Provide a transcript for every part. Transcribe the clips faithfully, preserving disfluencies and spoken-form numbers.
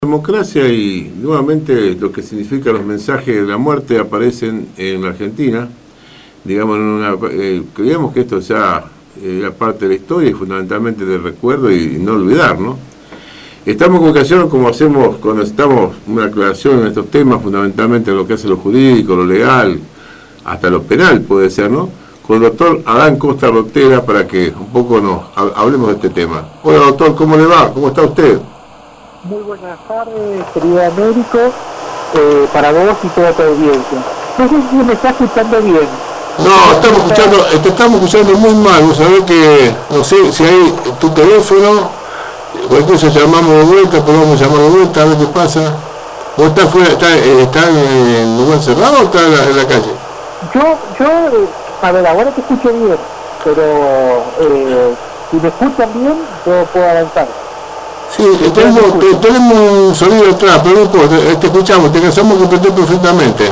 Democracia y nuevamente lo que significa los mensajes de la muerte aparecen en la Argentina, digamos, en una, eh, creemos que esto ya era parte de la historia y fundamentalmente del recuerdo y, y no olvidar, ¿no? Estamos en comunicación, como hacemos cuando estamos una aclaración en estos temas, fundamentalmente en lo que hace lo jurídico, lo legal, hasta lo penal puede ser, ¿no? Con el doctor Adán Costa Rotera para que un poco nos hablemos de este tema. Hola doctor, ¿cómo le va? ¿Cómo está usted? Muy buenas tardes, querido Américo, eh, para vos y toda tu audiencia. No sé si me está escuchando bien. No, estamos escuchando, te estamos escuchando muy mal. Vos sabés que, no sé si hay tu teléfono, cualquier cosa llamamos de vuelta, podemos llamar de vuelta a ver qué pasa. ¿Vos estás fuera, está, está en un lugar cerrado o estás en la, en la calle? Yo, yo, eh, a ver, ahora te escucho bien, pero eh, si me escuchan bien, yo puedo avanzar. Sí, tenemos, te, tenemos un sonido atrás, pero no importa, te escuchamos, te alcanzamos a comprender perfectamente.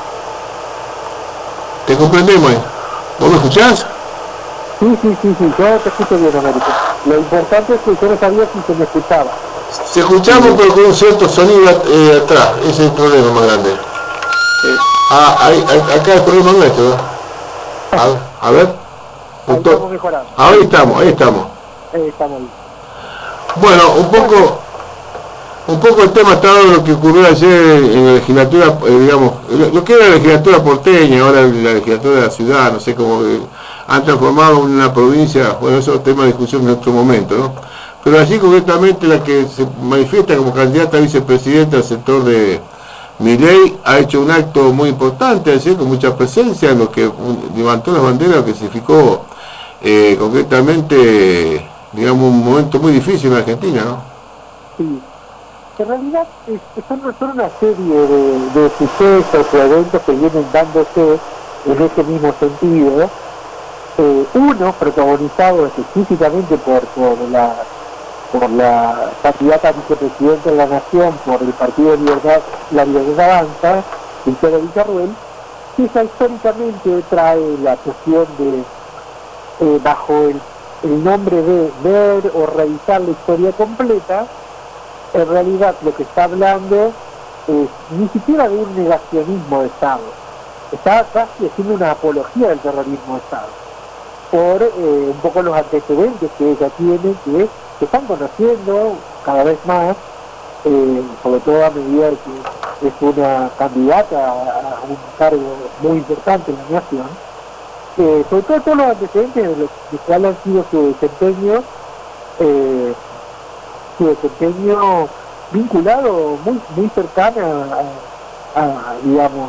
¿Te comprendemos? ¿Vos me escuchás? Sí, sí, sí, sí, yo te escucho bien, Américo. Lo importante es que yo no sabía si se me escuchaba. Se escuchamos, pero con un cierto sonido eh, atrás, ese es el problema más grande. Sí. Ah, ahí, acá el problema nuestro, ¿no? A, a ver. Ahí estamos mejorando. Ahí estamos, ahí estamos. Ahí estamos bien. Bueno, un poco, un poco el tema está de lo que ocurrió ayer en la legislatura, eh, digamos, lo que era la legislatura porteña, ahora la legislatura de la ciudad, no sé cómo, eh, han transformado en una provincia, bueno, eso es tema de discusión en otro momento, ¿no? Pero allí concretamente la que se manifiesta como candidata a vicepresidenta del sector de Milei ha hecho un acto muy importante, ayer con mucha presencia, en lo que levantó las banderas, lo que significó eh, concretamente, digamos, un momento muy difícil en Argentina, ¿no? Sí. En realidad es, son, son una serie de, de sucesos o eventos que vienen dándose en ese mismo sentido. Eh, uno protagonizado específicamente por, por, la, por la candidata a vicepresidenta de la Nación por el Partido de Libertad, La Libertad Avanza, Victoria Villarruel, que esa históricamente trae la cuestión de, eh, bajo el el nombre de ver o revisar la historia completa, en realidad lo que está hablando es ni siquiera de un negacionismo de Estado, está casi haciendo una apología del terrorismo de Estado, por eh, un poco los antecedentes que ella tiene, que se están conociendo cada vez más, eh, sobre todo a medida que es una candidata a un cargo muy importante en la nación. Eh, sobre todo todos los antecedentes de lo de cuál han sido su desempeño, eh, su desempeño vinculado muy muy cercano a, a, a digamos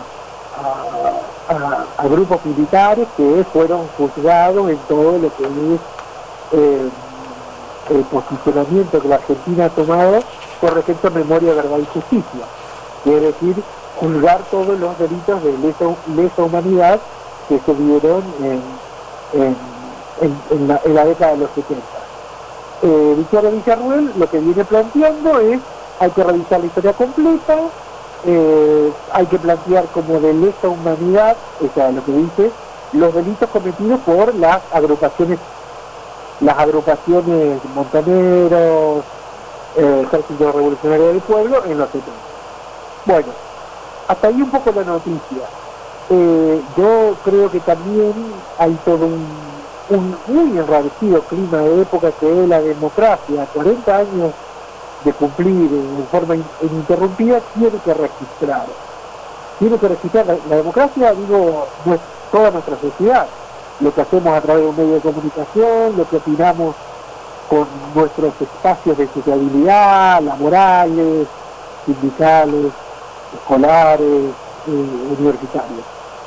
a, a, a grupos militares que fueron juzgados en todo lo que es eh, el posicionamiento que la Argentina ha tomado con respecto a memoria, verdad y justicia, quiere decir juzgar todos los delitos de lesa, lesa humanidad que se dieron en, en, en, en, la, en la década de los setenta. Eh, Victoria Villarruel lo que viene planteando es hay que revisar la historia completa, eh, hay que plantear como de lesa humanidad, o sea, lo que dice, los delitos cometidos por las agrupaciones, las agrupaciones montoneros, eh, Ejército Revolucionario del Pueblo en los setenta. Bueno, hasta ahí un poco la noticia. Eh, yo creo que también hay todo un, un muy enrarecido clima de época que es la democracia, cuarenta años de cumplir en forma ininterrumpida, tiene que registrar. Tiene que registrar la, la democracia, digo, no, toda nuestra sociedad, lo que hacemos a través de un medio de comunicación, lo que opinamos con nuestros espacios de sociabilidad, laborales, sindicales, escolares, eh, universitarios.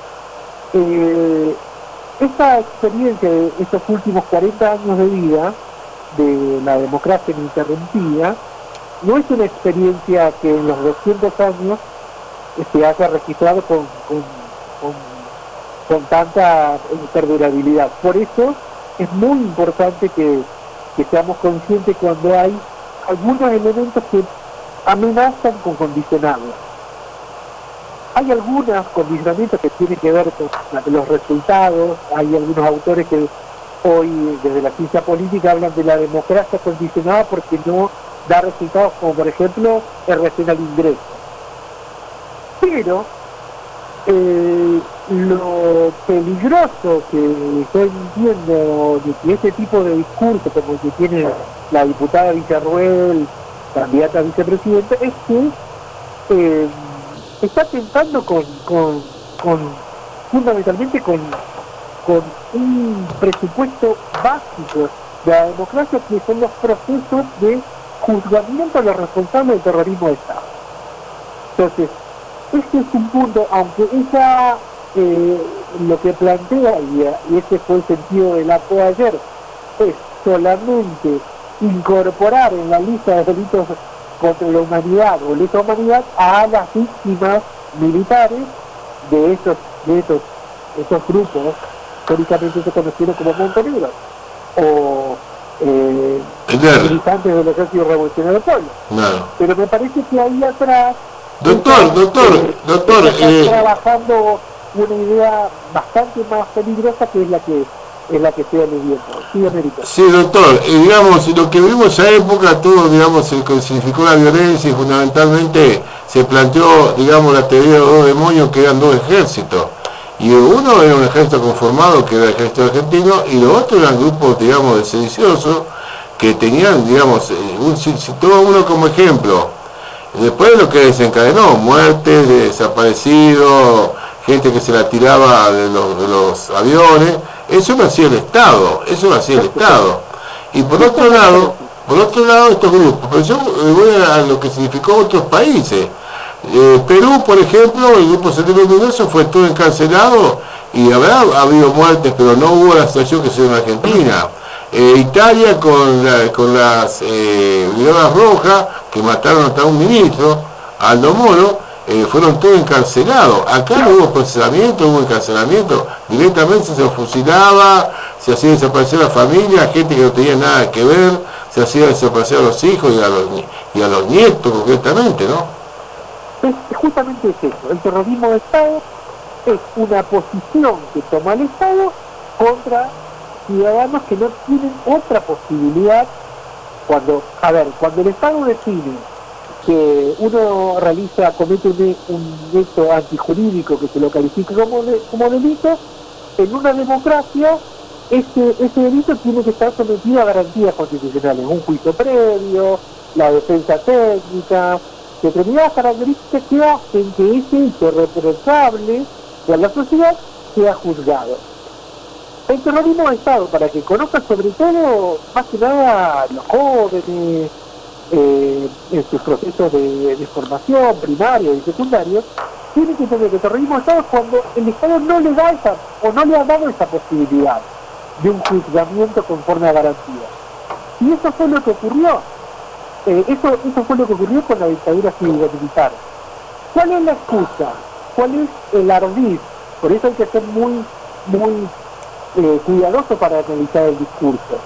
Eh, esta experiencia de estos últimos cuarenta años de vida de la democracia ininterrumpida no es una experiencia que en los doscientos años se haya registrado con, con, con, con tanta perdurabilidad. Por eso es muy importante que, que seamos conscientes cuando hay algunos elementos que amenazan con condicionarla. Hay algunos condicionamientos que tienen que ver con los resultados, hay algunos autores que hoy desde la ciencia política hablan de la democracia condicionada porque no da resultados como por ejemplo el recién al ingreso. Pero eh, lo peligroso que yo entiendo de que este tipo de discurso como el que tiene la diputada Villarruel, candidata a vicepresidenta, es que eh, está tentando con, con, con fundamentalmente con, con un presupuesto básico de la democracia, que son los procesos de juzgamiento a los responsables del terrorismo de Estado. Entonces, este es un punto, aunque ella eh, lo que plantea, y, y ese fue el sentido del acto de ayer, es solamente incorporar en la lista de delitos contra la humanidad o lesa humanidad a las víctimas militares de estos, de estos, estos grupos, históricamente se conocieron como Montenegro, o eh, militantes del Ejército Revolucionario del Pueblo. Claro. Pero me parece que ahí atrás Doctor, está, doctor, eh, doctor, está eh, trabajando una idea bastante más peligrosa, que es la que es la que estoy aludiendo. Sí, América. Sí, doctor, eh, digamos, lo que vimos en esa época, todo, digamos, se significó la violencia y fundamentalmente se planteó, digamos, la teoría de los dos demonios, que eran dos ejércitos. Y uno era un ejército conformado, que era el ejército argentino, y los otros eran grupos, digamos, de sediciosos, que tenían, digamos, un, si, si todo uno como ejemplo. Después lo que desencadenó, muertes, desaparecidos, gente que se la tiraba de los, de los aviones, eso lo hacía el Estado, eso lo hacía el Estado. Y por otro lado, por otro lado estos grupos, pero yo voy a lo que significó otros países. Eh, Perú, por ejemplo, el grupo Sendero Luminoso fue todo encarcelado y habrá ha habido muertes, pero no hubo la situación que se dio en Argentina. Eh, Italia con, la, con las eh, Brigadas Rojas, que mataron hasta un ministro, Aldo Moro, eh, fueron todos encarcelados. Acá no hubo procesamiento, hubo encarcelamiento, directamente se los fusilaba, se hacía desaparecer a la familia, gente que no tenía nada que ver, se hacía desaparecer a los hijos y a los, y a los nietos concretamente, ¿no? Es, justamente es eso, el terrorismo de Estado es una posición que toma el Estado contra ciudadanos que no tienen otra posibilidad. Cuando, a ver, cuando el Estado decide que uno realiza, comete un, un hecho antijurídico que se lo califica como, de, como delito, en una democracia ese, ese delito tiene que estar sometido a garantías constitucionales, un juicio previo, la defensa técnica, determinadas características que hacen que ese hecho reprochable de la sociedad sea juzgado. El terrorismo de Estado, para que conozcan sobre todo, más que nada, los jóvenes, eh, en sus procesos de, de formación primario y secundario, tienen que entender que el terrorismo de Estado es cuando el Estado no le da esa, o no le ha dado esa posibilidad de un juzgamiento conforme a garantía. Y eso fue lo que ocurrió. Eh, eso, eso fue lo que ocurrió con la dictadura cívico-militar. ¿Cuál es la excusa? ¿Cuál es el ardid? Por eso hay que ser muy, muy eh, cuidadoso para analizar el discurso.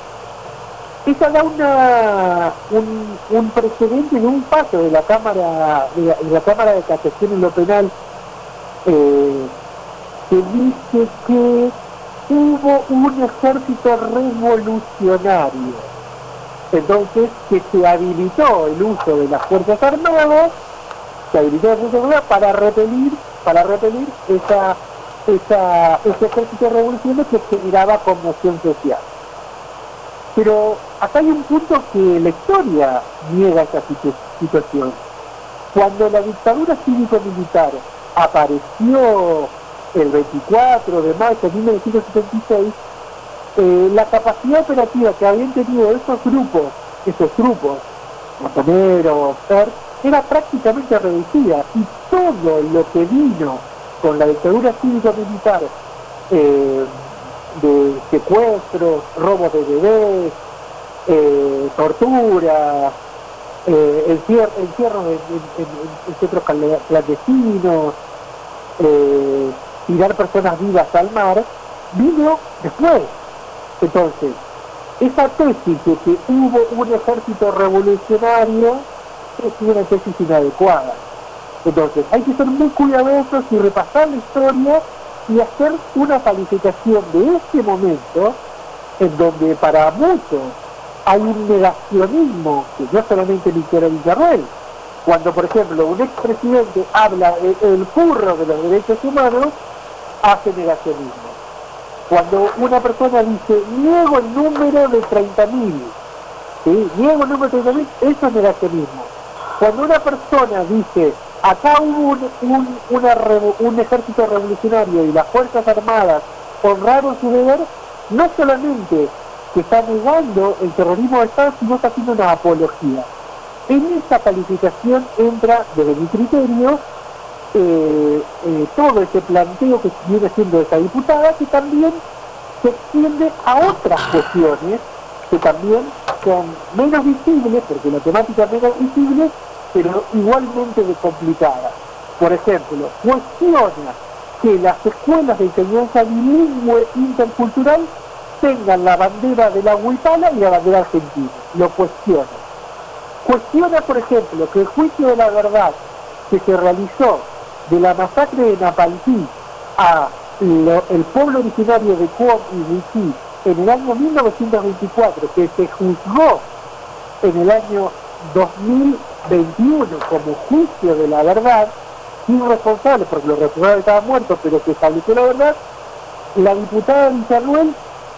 Esa da una, un, un precedente de un paso de la Cámara de la, de la Cámara de Casación en lo penal, eh, que dice que hubo un ejército revolucionario. Entonces, que se habilitó el uso de las Fuerzas Armadas, se habilitó las Fuerzas Armadas para repelir, para repelir esa, esa, ese ejército revolucionario que generaba conmoción social. Pero acá hay un punto que la historia niega esa situ- situación. Cuando la dictadura cívico-militar apareció el veinticuatro de mayo de mil novecientos setenta y seis, eh, la capacidad operativa que habían tenido esos grupos, esos grupos, Montonero, Per, era prácticamente reducida, y todo lo que vino con la dictadura cívico-militar, eh, de secuestros, robos de bebés, eh, tortura, eh, encierro, encierro en, en, en centros clandestinos, eh, tirar personas vivas al mar, vino después. Entonces, esa tesis de que hubo un ejército revolucionario es una tesis inadecuada. Entonces, hay que ser muy cuidadosos y repasar la historia y hacer una calificación de este momento, en donde para muchos hay un negacionismo, que no solamente Víctor Villarroel. Cuando, por ejemplo, un expresidente habla de el furro de los derechos humanos, hace negacionismo. Cuando una persona dice, niego el número de treinta mil, ¿sí? niego el número de treinta mil, eso es negacionismo. Cuando una persona dice, acá hubo un, un, una, un ejército revolucionario y las Fuerzas Armadas honraron su deber, no solamente que está negando el terrorismo de Estado, sino está haciendo una apología. En esta calificación entra, desde mi criterio, eh, eh, todo ese planteo que viene siendo esa diputada, que también se extiende a otras cuestiones que también son menos visibles, porque la temática es menos visible, pero igualmente de complicada. Por ejemplo, cuestiona que las escuelas de enseñanza bilingüe intercultural tengan la bandera de la Huipala y la bandera argentina. Lo cuestiona. Cuestiona, por ejemplo, que el juicio de la verdad que se realizó de la masacre de Napalquí a lo, el pueblo originario de Cuom y Huichí en el año mil novecientos veinticuatro, que se juzgó en el año dos mil veintiuno como juicio de la verdad, sin responsables, porque los responsables estaban muertos, pero que estableció la verdad, la diputada Villarroel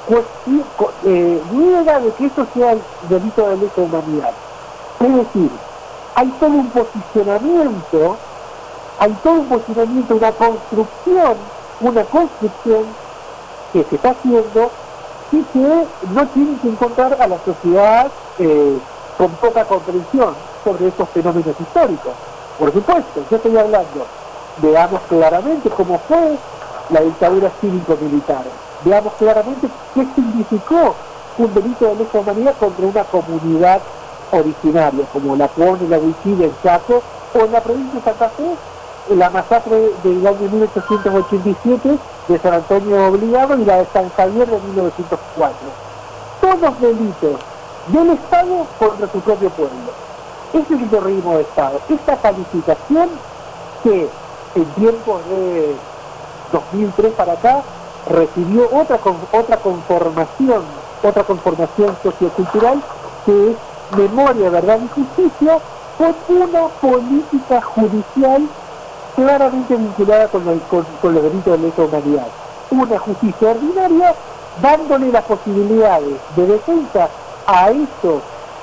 eh, niega de que eso sea el delito de lesa humanidad. Es decir, hay todo un posicionamiento, hay todo un posicionamiento, una construcción, una construcción que se está haciendo y que no tiene que encontrar a la sociedad eh, con poca comprensión sobre estos fenómenos históricos. Por supuesto, yo estoy hablando, veamos claramente cómo fue la dictadura cívico-militar, veamos claramente qué significó un delito de lesa humanidad contra una comunidad originaria, como la Cuom y la Huichí del Chaco, o en la provincia de Santa Fe, la masacre del año mil ochocientos ochenta y siete de San Antonio Obligado y la de San Javier de mil novecientos cuatro. Todos delitos del Estado contra su propio pueblo. Ese es el terrorismo de Estado. Esta calificación que en tiempos de dos mil tres para acá recibió otra, otra conformación, otra conformación sociocultural, que es Memoria, Verdad y Justicia, con una política judicial claramente vinculada con, el, con, con los delitos de lesa humanidad. Una justicia ordinaria dándole las posibilidades de defensa a esos,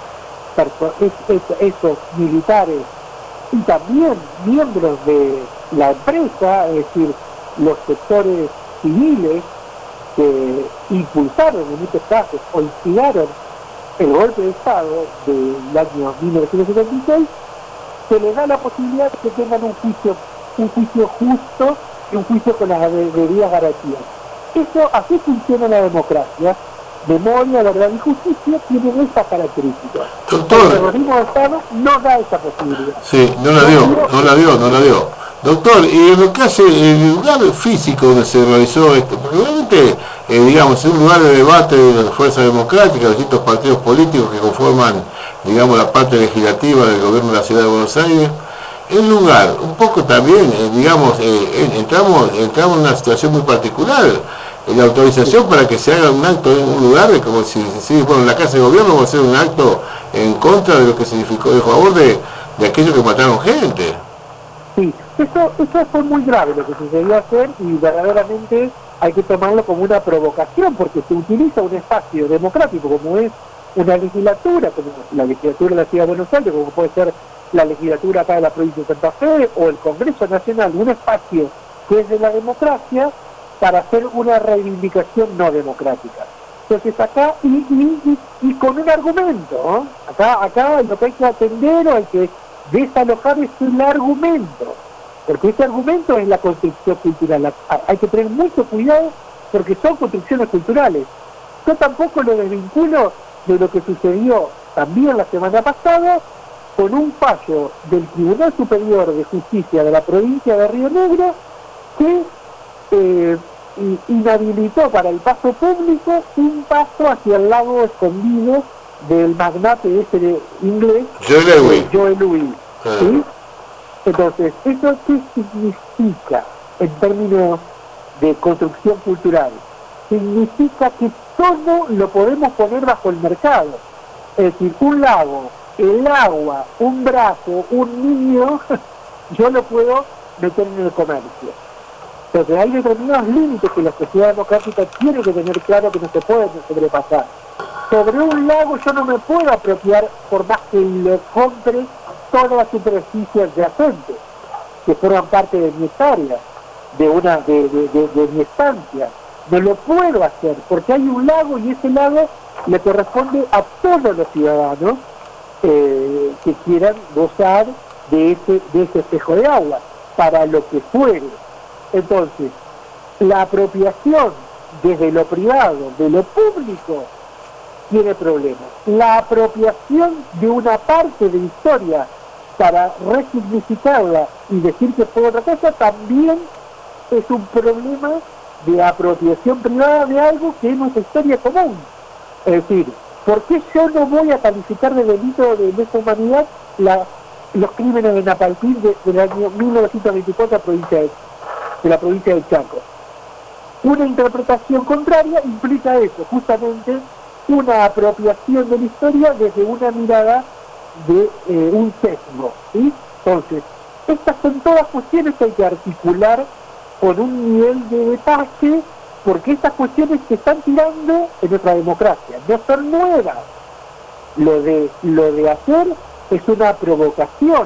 esos, esos militares y también miembros de la empresa, es decir, los sectores civiles que impulsaron en muchos casos o instigaron el golpe de Estado del año mil novecientos setenta y seis, se les da la posibilidad de que tengan un juicio, un juicio justo y un juicio con las debidas garantías. Eso, así funciona la democracia. Memoria, Verdad y Justicia tienen esa característica. Doctor, el terrorismo de Estado no da esa posibilidad. Sí, no la dio, no la dio, no la dio. Doctor, y lo que hace el lugar físico donde se realizó esto, porque obviamente, eh, digamos, es un lugar de debate de las fuerzas democráticas, de distintos partidos políticos que conforman, digamos, la parte legislativa del gobierno de la ciudad de Buenos Aires, el lugar, un poco también, eh, digamos, eh, entramos, entramos en una situación muy particular. La autorización para que se haga un acto en un lugar, como si, si bueno, en la Casa de Gobierno va a ser un acto en contra de lo que significó, en favor de, de aquellos que mataron gente. Sí, eso, eso fue muy grave lo que sucedió ayer y verdaderamente hay que tomarlo como una provocación porque se utiliza un espacio democrático como es una legislatura, como la legislatura de la Ciudad de Buenos Aires, como puede ser la legislatura acá de la provincia de Santa Fe o el Congreso Nacional, un espacio que es de la democracia, para hacer una reivindicación no democrática. Entonces acá, y, y, y, y con un argumento, ¿no? acá, acá lo que hay que atender o hay que desalojar es el argumento, porque ese argumento es la construcción cultural. Hay que tener mucho cuidado porque son construcciones culturales. Yo tampoco lo desvinculo de lo que sucedió también la semana pasada con un fallo del Tribunal Superior de Justicia de la provincia de Río Negro que eh, inhabilitó para el paso público un paso hacia el lago escondido del magnate ese inglés Joe Louis. Joe Louis, ¿sí? Entonces, ¿eso qué significa en términos de construcción cultural? Significa que todo lo podemos poner bajo el mercado. Es decir, un lago, el agua, un brazo, un niño, yo lo puedo meter en el comercio. Entonces hay determinados límites que la sociedad democrática tiene que tener claro que no se pueden sobrepasar. Sobre un lago yo no me puedo apropiar por más que lo compre toda la superficie adyacente, que forman parte de mi hectárea, de, una, de, de, de, de mi estancia. No lo puedo hacer, porque hay un lago y ese lago le corresponde a todos los ciudadanos eh, que quieran gozar de ese, de ese espejo de agua, para lo que fuere. Entonces, la apropiación desde lo privado, de lo público, tiene problemas. La apropiación de una parte de historia para resignificarla y decir que fue otra cosa, también es un problema de apropiación privada de algo que es nuestra historia común. Es decir, ¿por qué yo no voy a calificar de delito de lesa humanidad la, los crímenes de Napalpín de, del año mil novecientos veinticuatro de, provincia de, de la provincia de Chaco? Una interpretación contraria implica eso, justamente una apropiación de la historia desde una mirada de eh, un sesgo, ¿sí? Entonces, estas son todas cuestiones que hay que articular con un nivel de detalle, porque estas cuestiones se están tirando en nuestra democracia, no son nuevas. Lo de, lo de hacer es una provocación.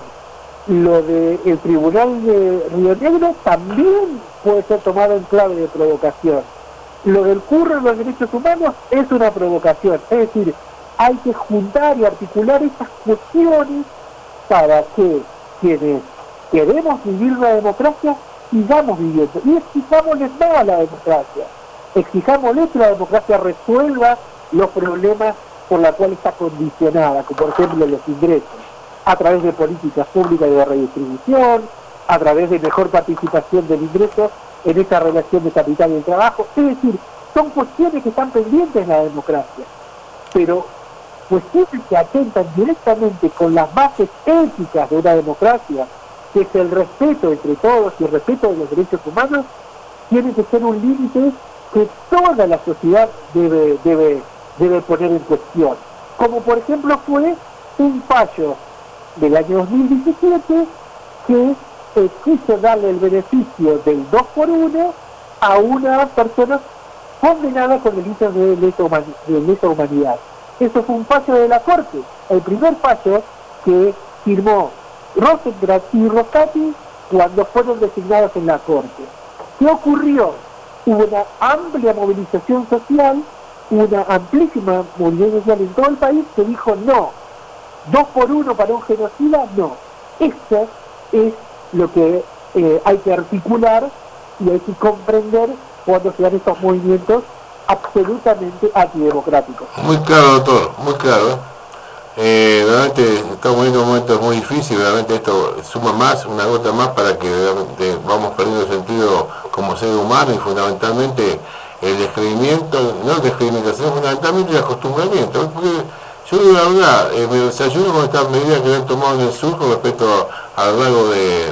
Lo del de Tribunal de Río Negro también puede ser tomado en clave de provocación. Lo del curro en los derechos humanos es una provocación. Es decir, hay que juntar y articular estas cuestiones para que quienes queremos vivir una democracia sigamos viviendo. Y exijámosles más a la democracia. Exijámosles que la democracia resuelva los problemas por los cuales está condicionada, como por ejemplo los ingresos, a través de políticas públicas de redistribución, a través de mejor participación del ingreso en esta relación de capital y el trabajo. Es decir, son cuestiones que están pendientes en la democracia, pero cuestiones que atentan directamente con las bases éticas de una democracia, que es el respeto entre todos y el respeto de los derechos humanos, tiene que ser un límite que toda la sociedad debe, debe, debe poner en cuestión. Como por ejemplo fue un fallo del año dos mil diecisiete que eh, quiso darle el beneficio del dos por uno a una persona condenada con delitos de lesa, humani de lesa humanidad. Eso fue un fallo de la Corte, el primer fallo que firmó Rosenblatt y Rosati cuando fueron designados en la Corte. ¿Qué ocurrió? Hubo una amplia movilización social, una amplísima movilización social en todo el país que dijo no, dos por uno para un genocida, no. Eso es lo que eh, hay que articular y hay que comprender cuando se dan estos movimientos absolutamente antidemocráticos. Muy claro, doctor, muy claro. ¿eh? Eh, realmente estamos viviendo momentos muy difíciles, realmente esto suma más, una gota más para que realmente vamos perdiendo el sentido como ser humano y fundamentalmente el descreimiento, no el descreimiento, sino fundamentalmente el acostumbramiento. Porque yo digo la verdad, eh, me desayuno con estas medidas que han tomado en el sur con respecto al lago de,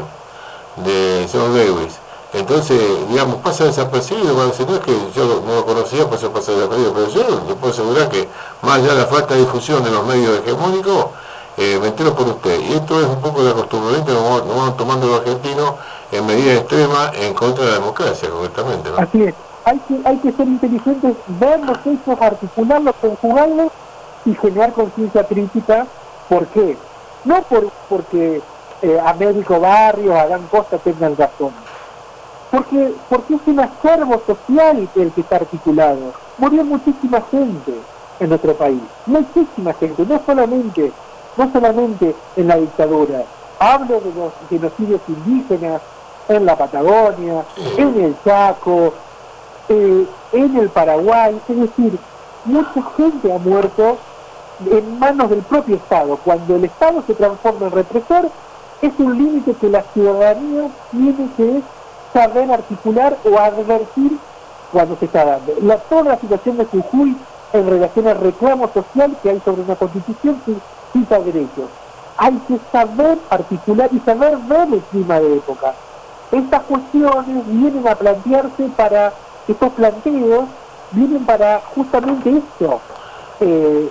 de John Lewis. Entonces, digamos, pasa desapercibido, cuando se no es que yo no lo conocía, pues eso pasa desapercibido, pero yo le puedo asegurar que más allá de la falta de difusión de los medios hegemónicos, eh, me entero por usted. Y esto es un poco de acostumbramiento que nos vamos tomando los argentinos en medida extrema en contra de la democracia, concretamente, ¿no? Así es, hay que, hay que ser inteligentes, ver los hechos, articularlos, conjugarlos y generar conciencia crítica. ¿Por qué? No por, porque eh, Américo Barrios, Adán Costa tengan razón. Porque, porque es un acervo social el que está articulado. Murió muchísima gente en nuestro país, muchísima gente, no solamente, no solamente en la dictadura. Hablo de los genocidios indígenas en la Patagonia, en el Chaco, eh, en el Paraguay, es decir, mucha gente ha muerto en manos del propio Estado. Cuando el Estado se transforma en represor, es un límite que la ciudadanía tiene que saber articular o advertir cuando se está dando. La, toda la situación de Jujuy en relación al reclamo social que hay sobre una constitución que cita derechos. Hay que saber articular y saber ver el clima de época. Estas cuestiones vienen a plantearse para, estos planteos vienen para justamente esto, eh,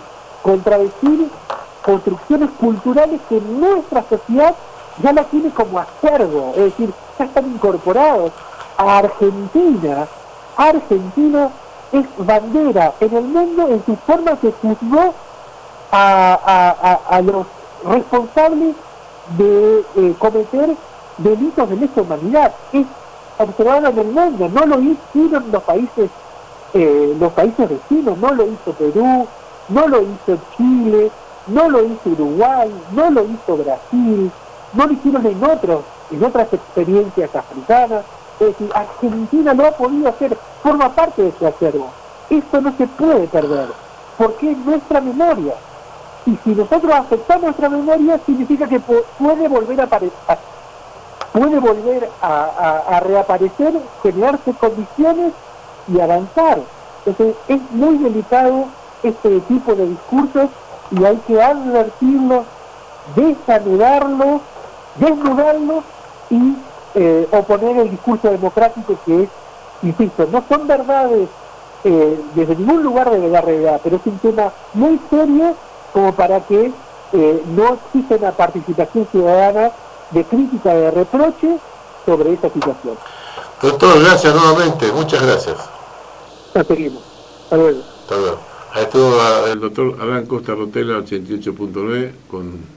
contradecir construcciones culturales que nuestra sociedad ya la tiene como acervo, es decir, ya están incorporados. A Argentina, Argentina es bandera en el mundo en su forma que juzgó a, a, a, a los responsables de eh, cometer delitos de lesa humanidad. Es observado en el mundo, no lo hicieron los países eh, los países vecinos, no lo hizo Perú, no lo hizo Chile, no lo hizo Uruguay, no lo hizo Brasil, no lo hicieron en otros, en otras experiencias africanas. Es decir, Argentina lo ha podido hacer, forma parte de su acervo. Esto no se puede perder, porque es nuestra memoria. Y si nosotros aceptamos nuestra memoria, significa que puede volver a aparecer, puede volver a, a, a reaparecer, generarse condiciones y avanzar. Entonces es muy delicado este tipo de discursos y hay que advertirlos, desanudarlos, desnudarlos y eh, oponer el discurso democrático, que es, insisto, no son verdades eh, desde ningún lugar de la realidad, pero es un tema muy serio como para que eh, no exista una participación ciudadana de crítica, de reproche sobre esa situación. Doctor, gracias nuevamente, muchas gracias. Ya seguimos. Hasta luego. Hasta luego. Ahí estuvo el doctor Adán Costa Rotella, ochenta y ocho punto nueve, con